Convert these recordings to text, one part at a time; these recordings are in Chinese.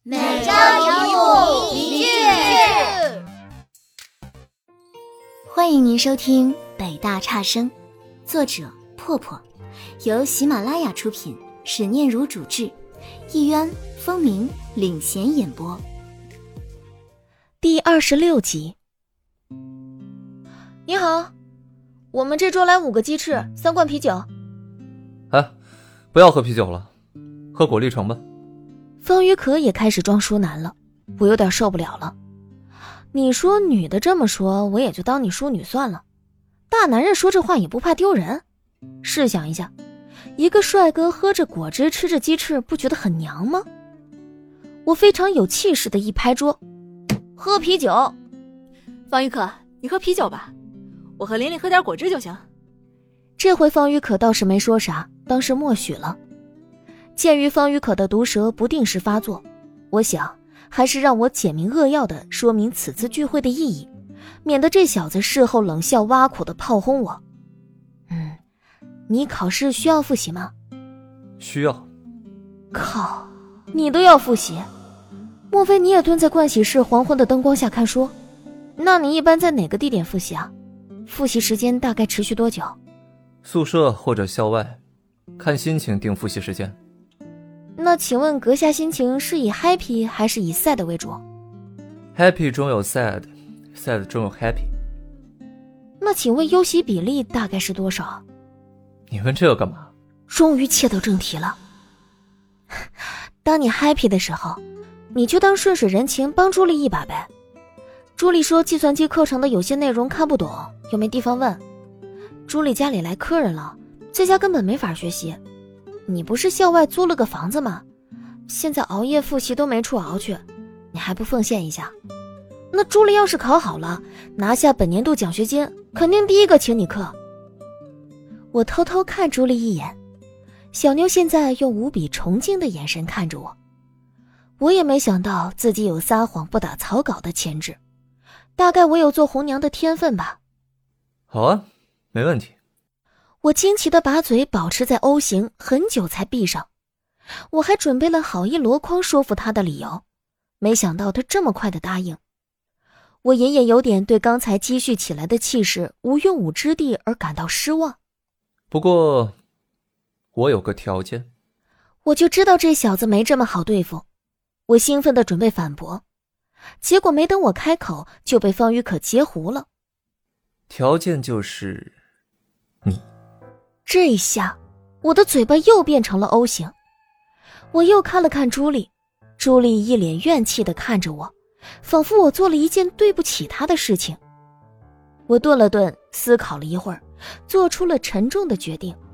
每周一句。 欢迎您收听北大差生，作者破破，由喜马拉雅出品，史念如主制，一渊、风鸣领衔演播。 第26集。你好，我们这桌来5个鸡翅，3罐啤酒。 哎，不要喝啤酒了，喝果粒橙吧。 方于可也开始装淑男了，我有点受不了了。你说女的这么说，我也就当你淑女算了。大男人说这话也不怕丢人。试想一下，一个帅哥喝着果汁吃着鸡翅，不觉得很娘吗？我非常有气势的一拍桌，喝啤酒。 方于可，你喝啤酒吧，我和琳琳喝点果汁就行。 这回方于可倒是没说啥，当是默许了。鉴于方于可的毒舌不定时发作，我想还是让我简明扼要地说明此次聚会的意义，免得这小子事后冷笑挖苦地炮轰我。你考试需要复习吗？ 需要。 靠，你都要复习？莫非你也蹲在盥洗室黄昏的灯光下看书？那你一般在哪个地点复习啊？复习时间大概持续多久？ 宿舍或者校外，看心情定复习时间。 那请问阁下心情是以 happy 还是以 sad 为主？ Happy 中有 sad 中有 happy。 那请问忧喜比例大概是多少？ 你问这个干嘛？ 终于切到正题了。当你 happy 的时候，你就当顺水人情帮朱莉一把呗。朱莉说计算机课程的有些内容看不懂，又没地方问。朱莉家里来客人了，在家根本没法学习。你不是校外租了个房子吗？现在熬夜复习都没处熬去，你还不奉献一下？那朱莉要是考好了，拿下本年度奖学金，肯定第一个请你客。我偷偷看朱莉一眼，小妞现在用无比崇敬的眼神看着我。我也没想到自己有撒谎不打草稿的潜质，大概我有做红娘的天分吧。 好啊，没问题。 我惊奇地把嘴保持在 O 型，很久才闭上。我还准备了好一箩筐说服他的理由，没想到他这么快地答应。我隐隐有点对刚才积蓄起来的气势无用武之地而感到失望。 不过我有个条件。 我就知道这小子没这么好对付。我兴奋地准备反驳，结果没等我开口就被方于可截胡了。 条件就是你。 这一下我的嘴巴又变成了 O 型。我又看了看朱莉，朱莉一脸怨气地看着我，仿佛我做了一件对不起她的事情。我顿了顿，思考了一会儿，做出了沉重的决定。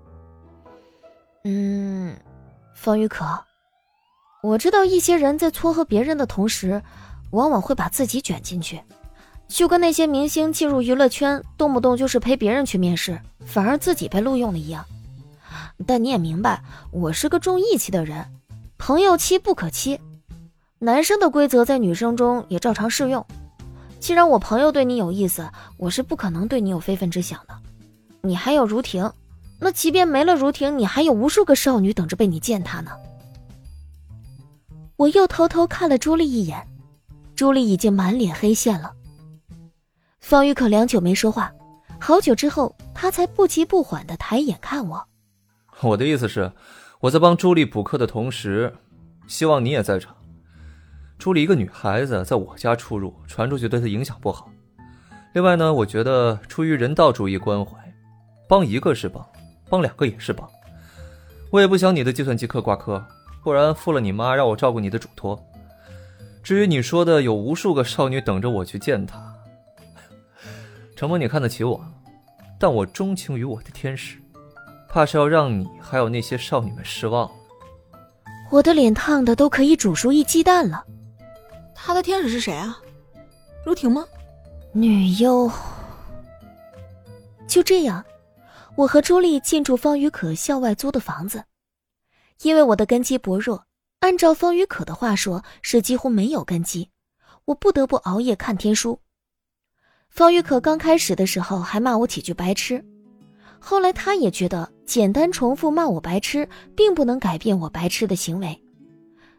方于可，我知道一些人在撮合别人的同时，往往会把自己卷进去，就跟那些明星进入娱乐圈，动不动就是陪别人去面试，反而自己被录用了一样。但你也明白，我是个重义气的人，朋友妻不可欺。男生的规则在女生中也照常适用。既然我朋友对你有意思，我是不可能对你有非分之想的。你还有如婷，那即便没了如婷，你还有无数个少女等着被你践踏呢。我又偷偷看了朱莉一眼，朱莉已经满脸黑线了。方于可良久没说话，好久之后他才不急不缓地抬眼看我。 我的意思是，我在帮朱莉补课的同时，希望你也在场。朱莉一个女孩子在我家出入，传出去对她影响不好。另外呢，我觉得出于人道主义关怀，帮一个是帮，帮2个也是帮。我也不想你的计算机课挂科，不然负了你妈让我照顾你的嘱托。至于你说的有无数个少女等着我去见她，承蒙你看得起我，但我钟情于我的天使，怕是要让你还有那些少女们失望了。 我的脸烫的都可以煮熟一鸡蛋了。 他的天使是谁啊？如婷吗？ 女优。就这样，我和朱莉进驻方于可校外租的房子。因为我的根基薄弱，按照方于可的话说，是几乎没有根基，我不得不熬夜看天书。方于可刚开始的时候还骂我几句白痴，后来他也觉得简单重复骂我白痴并不能改变我白痴的行为，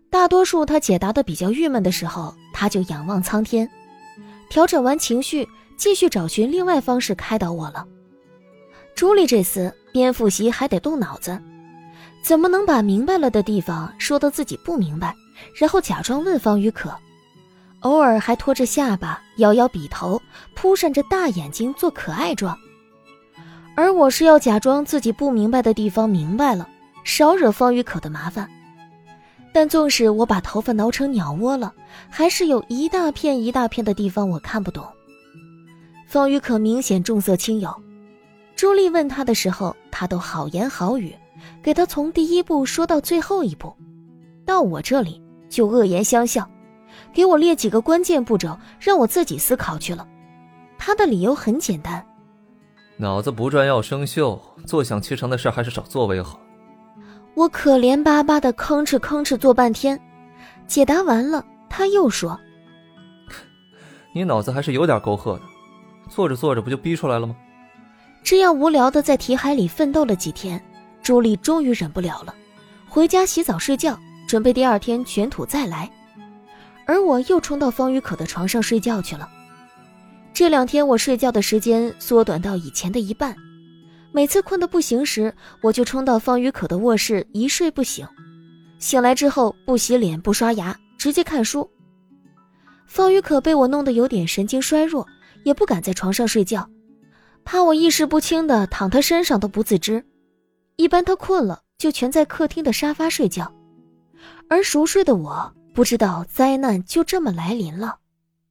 大多数他解答的比较郁闷的时候，他就仰望苍天，调整完情绪，继续找寻另外方式开导我了。朱莉这厮边复习还得动脑子，怎么能把明白了的地方说得自己不明白，然后假装问方雨可，偶尔还拖着下巴，摇摇笔头，扑闪着大眼睛做可爱状。而我是要假装自己不明白的地方明白了，少惹方雨可的麻烦。但纵使我把头发挠成鸟窝了，还是有一大片一大片的地方我看不懂。方雨可明显重色轻友，朱莉问他的时候，他都好言好语，给他从第一步说到最后一步。到我这里就恶言相向，给我列几个关键步骤，让我自己思考去了。他的理由很简单， 脑子不转要生锈，坐享其成的事还是少做为好。 我可怜巴巴的吭哧做半天，解答完了，他又说： 你脑子还是有点沟壑的，做着做着不就逼出来了吗？ 这样无聊的在题海里奋斗了几天，朱莉终于忍不了了，回家洗澡睡觉，准备第二天卷土再来。而我又冲到方雨可的床上睡觉去了。这2天我睡觉的时间缩短到以前的一半，每次困得不行时，我就冲到方雨可的卧室一睡不醒。醒来之后不洗脸不刷牙，直接看书。方雨可被我弄得有点神经衰弱，也不敢在床上睡觉，怕我意识不清的躺他身上都不自知。一般他困了就全在客厅的沙发睡觉，而熟睡的我不知道灾难就这么来临了。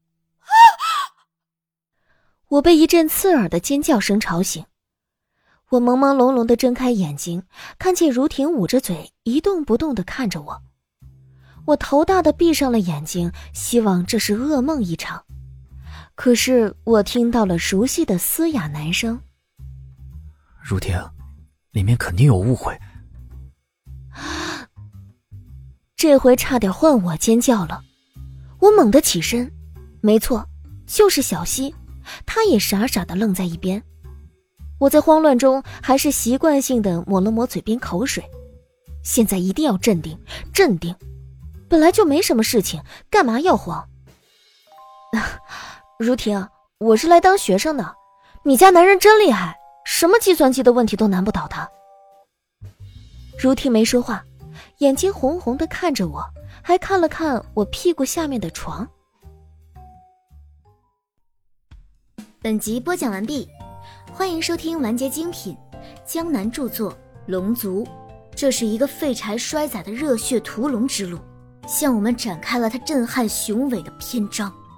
我被一阵刺耳的尖叫声吵醒，我朦朦胧胧地睁开眼睛，看见如婷捂着嘴一动不动地看着我。我头大地闭上了眼睛，希望这是噩梦一场。可是我听到了熟悉的嘶哑男声： 如婷，里面肯定有误会。 这回差点换我尖叫了。我猛地起身，没错，就是小溪，他也傻傻地愣在一边。我在慌乱中还是习惯性地抹了抹嘴边口水。现在一定要镇定，镇定，本来就没什么事情，干嘛要慌？如婷，我是来当学生的，你家男人真厉害，什么计算机的问题都难不倒他。如婷没说话，眼睛红红地看着我，还看了看我屁股下面的床。 本集播讲完毕，欢迎收听完结精品，江南著作《龙族》，这是一个废柴衰仔的热血屠龙之路，向我们展开了他震撼雄伟的篇章。